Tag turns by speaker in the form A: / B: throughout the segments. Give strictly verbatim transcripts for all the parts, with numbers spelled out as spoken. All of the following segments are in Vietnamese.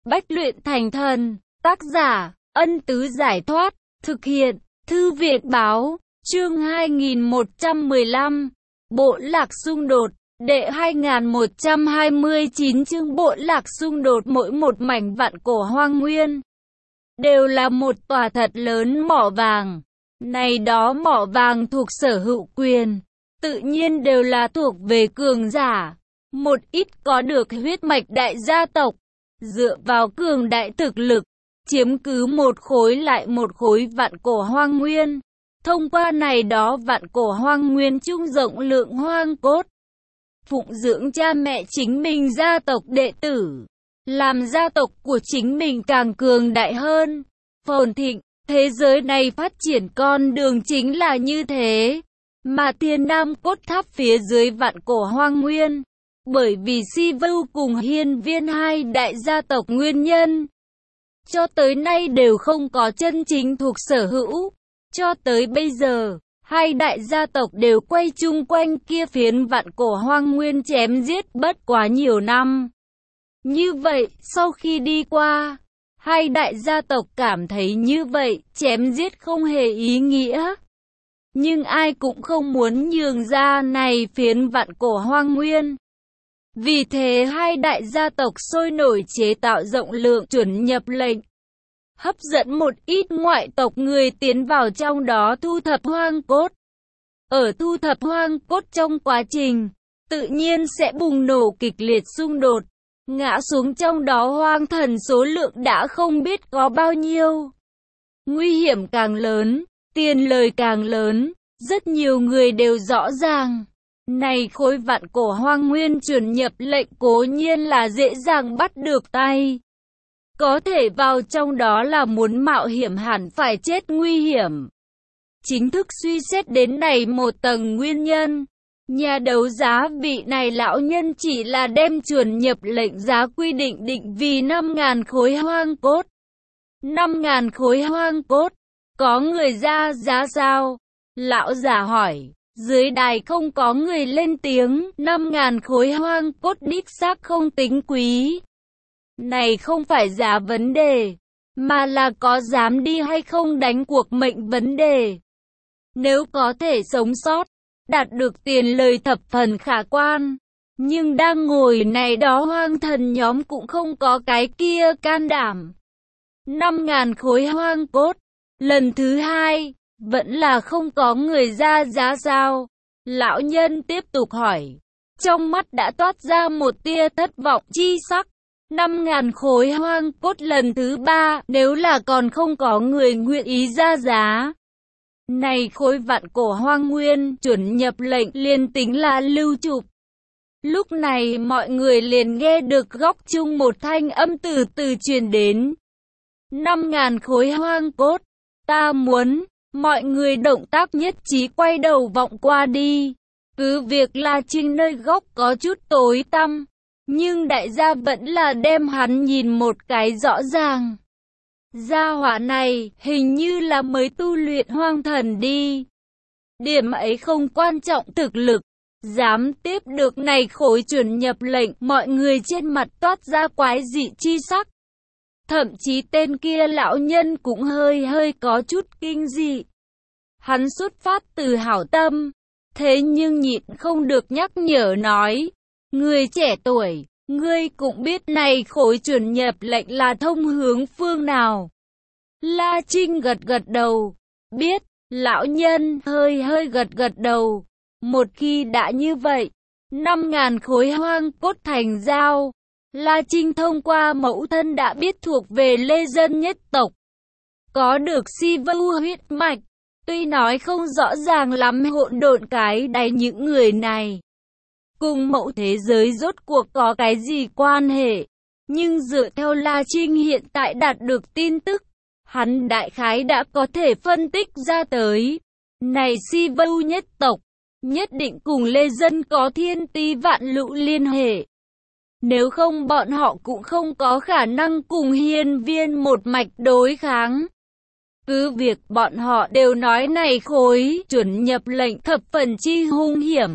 A: Bách luyện thành thần. Tác giả, Ân Tứ Giải Thoát. Thực hiện, Thư Việt Báo. Chương hai nghìn một trăm mười lăm. Bộ lạc xung đột. Đệ hai nghìn một trăm hai mươi chín chương bộ lạc xung đột. Mỗi một mảnh vạn cổ hoang nguyên đều là một tòa thật lớn mỏ vàng. Này đó mỏ vàng thuộc sở hữu quyền, tự nhiên đều là thuộc về cường giả. Một ít có được huyết mạch đại gia tộc, dựa vào cường đại thực lực, chiếm cứ một khối lại một khối vạn cổ hoang nguyên. Thông qua này đó vạn cổ hoang nguyên chung rộng lượng hoang cốt, phụng dưỡng cha mẹ chính mình gia tộc đệ tử, làm gia tộc của chính mình càng cường đại hơn, phồn thịnh. Thế giới này phát triển con đường chính là như thế. Mà Thiên Nam cốt tháp phía dưới vạn cổ hoang nguyên, bởi vì Si Vưu cùng Hiên Viên hai đại gia tộc nguyên nhân, cho tới nay đều không có chân chính thuộc sở hữu. Cho tới bây giờ, hai đại gia tộc đều quay chung quanh kia phiến vạn cổ hoang nguyên chém giết bất quá nhiều năm. Như vậy, sau khi đi qua, hai đại gia tộc cảm thấy như vậy, chém giết không hề ý nghĩa. Nhưng ai cũng không muốn nhường ra này phiến vạn cổ hoang nguyên. Vì thế hai đại gia tộc sôi nổi chế tạo rộng lượng chuẩn nhập lệnh, hấp dẫn một ít ngoại tộc người tiến vào trong đó thu thập hoang cốt. Ở thu thập hoang cốt trong quá trình, tự nhiên sẽ bùng nổ kịch liệt xung đột. Ngã xuống trong đó hoang thần số lượng đã không biết có bao nhiêu. Nguy hiểm càng lớn, tiền lời càng lớn, rất nhiều người đều rõ ràng. Này khối vạn cổ hoang nguyên chuẩn nhập lệnh cố nhiên là dễ dàng bắt được tay. Có thể vào trong đó là muốn mạo hiểm hẳn phải chết nguy hiểm. Chính thức suy xét đến này một tầng nguyên nhân, nhà đấu giá vị này lão nhân chỉ là đem chuẩn nhập lệnh giá quy định định vì năm nghìn khối hoang cốt. năm nghìn khối hoang cốt, có người ra giá sao? Lão giả hỏi, dưới đài không có người lên tiếng, năm nghìn khối hoang cốt đích xác không tính quý. Này không phải giá vấn đề, mà là có dám đi hay không đánh cuộc mệnh vấn đề. Nếu có thể sống sót, đạt được tiền lời thập phần khả quan. Nhưng đang ngồi này đó hoang thần nhóm cũng không có cái kia can đảm. năm nghìn khối hoang cốt. Lần thứ hai, vẫn là không có người ra giá sao? Lão nhân tiếp tục hỏi. Trong mắt đã toát ra một tia thất vọng chi sắc. năm nghìn khối hoang cốt lần thứ ba, nếu là còn không có người nguyện ý ra giá. Này khối vạn cổ hoang nguyên chuẩn nhập lệnh liền tính là lưu chụp. Lúc này mọi người liền nghe được góc chung một thanh âm từ từ truyền đến. năm nghìn khối hoang cốt, ta muốn. Mọi người động tác nhất trí quay đầu vọng qua đi. Cứ việc là Trinh nơi góc có chút tối tăm, nhưng đại gia vẫn là đem hắn nhìn một cái rõ ràng. Gia hỏa này hình như là mới tu luyện hoang thần đi. Điểm ấy không quan trọng thực lực, dám tiếp được này khối chuẩn nhập lệnh, mọi người trên mặt toát ra quái dị chi sắc. Thậm chí tên kia lão nhân cũng hơi hơi có chút kinh dị. Hắn xuất phát từ hảo tâm, thế nhưng nhịn không được nhắc nhở nói, người trẻ tuổi, ngươi cũng biết này khối chuẩn nhập lệnh là thông hướng phương nào. La Trinh gật gật đầu, biết. Lão nhân hơi hơi gật gật đầu. Một khi đã như vậy, năm nghìn khối hoang cốt thành giao. La Trinh thông qua mẫu thân đã biết thuộc về lê dân nhất tộc, có được Si Vưu huyết mạch. Tuy nói không rõ ràng lắm hỗn độn cái đáy những người này cùng mẫu thế giới rốt cuộc có cái gì quan hệ, nhưng dựa theo La Trinh hiện tại đạt được tin tức, hắn đại khái đã có thể phân tích ra tới. Này Si Vưu nhất tộc, nhất định cùng lê dân có thiên tí vạn lũ liên hệ. Nếu không bọn họ cũng không có khả năng cùng Hiên Viên một mạch đối kháng. Cứ việc bọn họ đều nói này khối chuẩn nhập lệnh thập phần chi hung hiểm.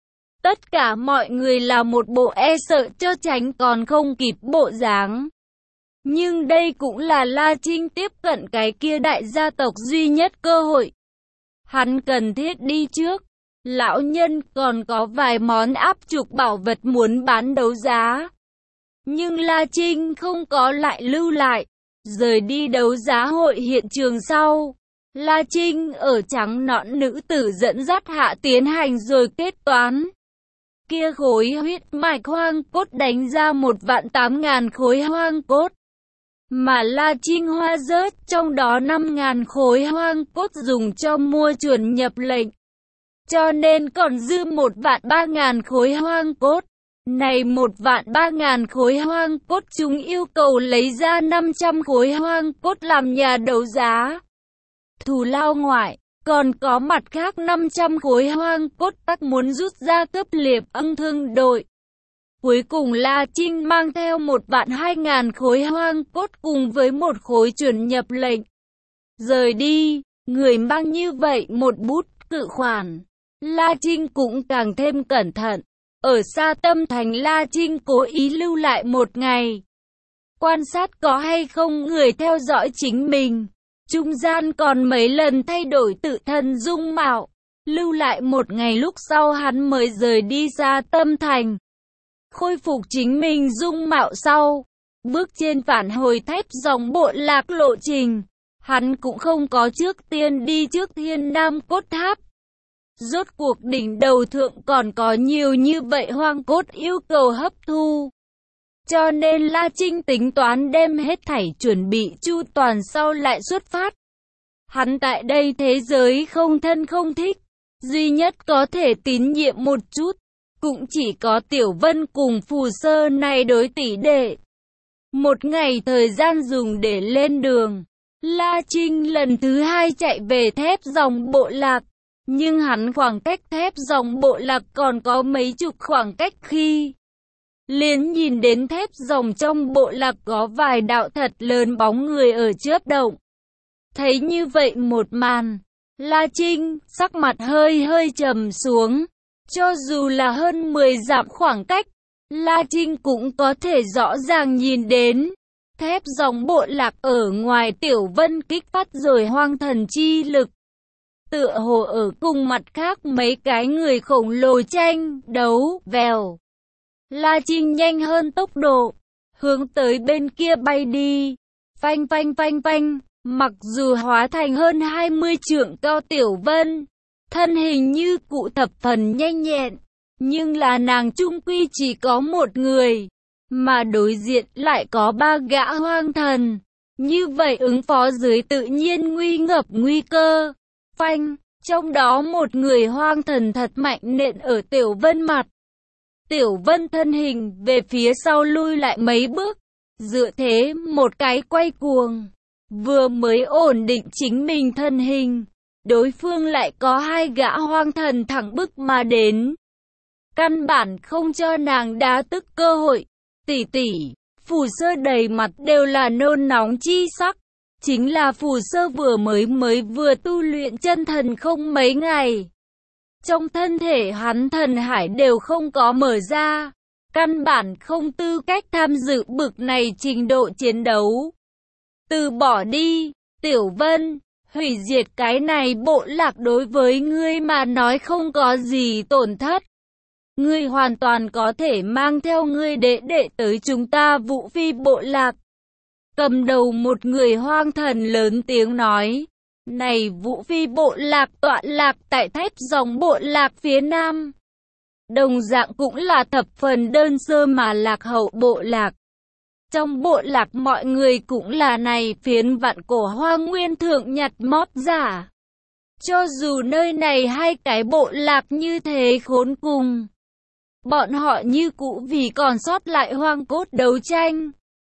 A: Tất cả mọi người là một bộ e sợ cho tránh còn không kịp bộ dáng. Nhưng đây cũng là La Trinh tiếp cận cái kia đại gia tộc duy nhất cơ hội. Hắn cần thiết đi trước. Lão nhân còn có vài món áp trục bảo vật muốn bán đấu giá. Nhưng La Trinh không có lại lưu lại. Rời đi đấu giá hội hiện trường sau, La Trinh ở trắng nõn nữ tử dẫn dắt hạ tiến hành rồi kết toán. Kia khối huyết mạch hoang cốt đánh ra một vạn tám ngàn khối hoang cốt. Mà La Trinh hoa rớt trong đó năm ngàn khối hoang cốt dùng cho mua chuẩn nhập lệnh. Cho nên còn dư một vạn ba ngàn khối hoang cốt. Này một vạn ba ngàn khối hoang cốt chúng yêu cầu lấy ra năm trăm khối hoang cốt làm nhà đấu giá. Thù lao ngoại, còn có mặt khác năm trăm khối hoang cốt tắc muốn rút ra cấp liệp ưng thương đội. Cuối cùng La Trinh mang theo một vạn hai ngàn khối hoang cốt cùng với một khối chuẩn nhập lệnh. Rời đi, người mang như vậy một bút cự khoản. La Trinh cũng càng thêm cẩn thận. Ở xa Tâm Thành La Trinh cố ý lưu lại một ngày. Quan sát có hay không người theo dõi chính mình. Trung gian còn mấy lần thay đổi tự thân dung mạo. Lưu lại một ngày lúc sau hắn mới rời đi xa Tâm Thành. Khôi phục chính mình dung mạo sau. Bước trên phản hồi thép dòng bộ lạc lộ trình. Hắn cũng không có trước tiên đi trước Thiên Nam Cốt Tháp. Rốt cuộc đỉnh đầu thượng còn có nhiều như vậy hoang cốt yêu cầu hấp thu. Cho nên La Trinh tính toán đem hết thảy chuẩn bị chu toàn sau lại xuất phát. Hắn tại đây thế giới không thân không thích. Duy nhất có thể tín nhiệm một chút. Cũng chỉ có Tiểu Vân cùng Phù Sơ này đối tỷ đệ. Một ngày thời gian dùng để lên đường. La Trinh lần thứ hai chạy về thép dòng bộ lạc. Nhưng hắn khoảng cách thép dòng bộ lạc còn có mấy chục khoảng cách khi liền nhìn đến thép dòng trong bộ lạc có vài đạo thật lớn bóng người ở chớp động. Thấy như vậy một màn, La Trinh sắc mặt hơi hơi trầm xuống. Cho dù là hơn mười dặm khoảng cách, La Trinh cũng có thể rõ ràng nhìn đến. Thép dòng bộ lạc ở ngoài Tiểu Vân kích phát rồi hoang thần chi lực. Tựa hồ ở cùng mặt khác mấy cái người khổng lồ tranh, đấu, vèo. La Trinh nhanh hơn tốc độ, hướng tới bên kia bay đi. Phanh phanh phanh phanh, mặc dù hóa thành hơn hai mươi trượng cao Tiểu Vân, thân hình như cụ thập phần nhanh nhẹn, nhưng là nàng chung quy chỉ có một người, mà đối diện lại có ba gã hoang thần. Như vậy ứng phó dưới tự nhiên nguy ngập nguy cơ. Phanh, trong đó một người hoang thần thật mạnh nện ở Tiểu Vân mặt. Tiểu Vân thân hình về phía sau lui lại mấy bước, dựa thế một cái quay cuồng. Vừa mới ổn định chính mình thân hình, đối phương lại có hai gã hoang thần thẳng bức mà đến. Căn bản không cho nàng đá tức cơ hội. Tỷ tỷ, Phù Sơ đầy mặt đều là nôn nóng chi sắc. Chính là Phù Sơ vừa mới mới vừa tu luyện chân thần không mấy ngày. Trong thân thể hắn thần hải đều không có mở ra. Căn bản không tư cách tham dự bực này trình độ chiến đấu. Từ bỏ đi, Tiểu Vân, hủy diệt cái này bộ lạc đối với ngươi mà nói không có gì tổn thất. Ngươi hoàn toàn có thể mang theo ngươi đệ đệ tới chúng ta Vũ Phi bộ lạc. Cầm đầu một người hoang thần lớn tiếng nói. Này Vũ Phi bộ lạc tọa lạc tại thép dòng bộ lạc phía nam. Đồng dạng cũng là thập phần đơn sơ mà lạc hậu bộ lạc. Trong bộ lạc mọi người cũng là này phiến vạn cổ hoang nguyên thượng nhặt mót giả. Cho dù nơi này hai cái bộ lạc như thế khốn cùng, bọn họ như cũ vì còn sót lại hoang cốt đấu tranh.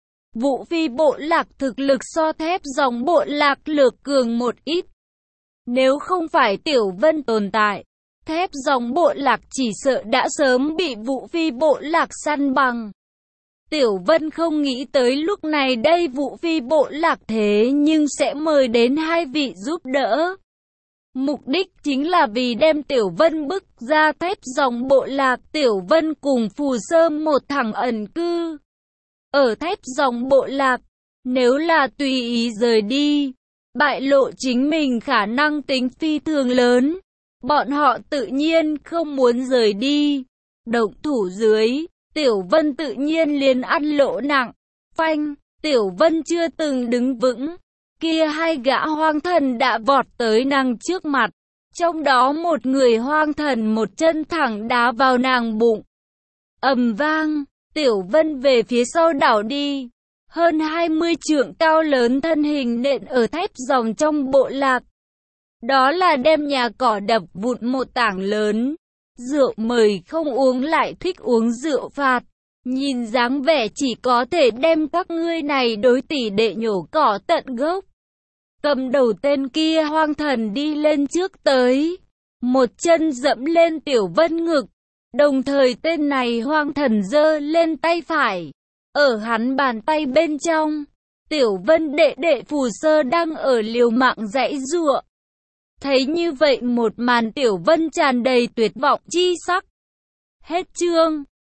A: Vũ Phi bộ lạc thực lực so thép dòng bộ lạc lược cường một ít. Nếu không phải Tiểu Vân tồn tại, thép dòng bộ lạc chỉ sợ đã sớm bị Vũ Phi bộ lạc săn bằng. Tiểu Vân không nghĩ tới lúc này đây Vũ Phi bộ lạc thế nhưng sẽ mời đến hai vị giúp đỡ. Mục đích chính là vì đem Tiểu Vân bức ra thép dòng bộ lạc. Tiểu Vân cùng Phù Sơ một thằng ẩn cư ở thép dòng bộ lạc, Nếu là tùy ý rời đi, bại lộ chính mình khả năng tính phi thường lớn. Bọn họ tự nhiên không muốn rời đi. Động thủ dưới, Tiểu Vân tự nhiên liền ăn lỗ nặng. Phanh, Tiểu Vân chưa từng đứng vững. Kia hai gã hoang thần đã vọt tới nàng trước mặt. Trong đó một người hoang thần một chân thẳng đá vào nàng bụng. Ầm vang, Tiểu Vân về phía sau đảo đi. Hơn hai mươi trượng cao lớn thân hình nện ở thép ròng trong bộ lạc. Đó là đem nhà cỏ đập vụn một tảng lớn. Rượu mời không uống lại thích uống rượu phạt. Nhìn dáng vẻ chỉ có thể đem các ngươi này đối tỷ đệ nhổ cỏ tận gốc. Cầm đầu tên kia hoang thần đi lên trước tới. Một chân dẫm lên Tiểu Vân ngực. Đồng thời tên này hoang thần giơ lên tay phải. Ở hắn bàn tay bên trong, Tiểu Vân đệ đệ Phù Sơ đang ở liều mạng giãy giụa. Thấy như vậy một màn, Tiểu Vân tràn đầy tuyệt vọng chi sắc. Hết chương.